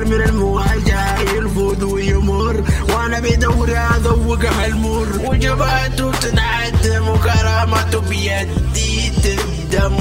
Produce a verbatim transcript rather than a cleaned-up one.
من المواجهة يرفض ويمر، وانا بدوري اذوق هالمر، وجبهته تنعدم وكرامته بيدي تندم،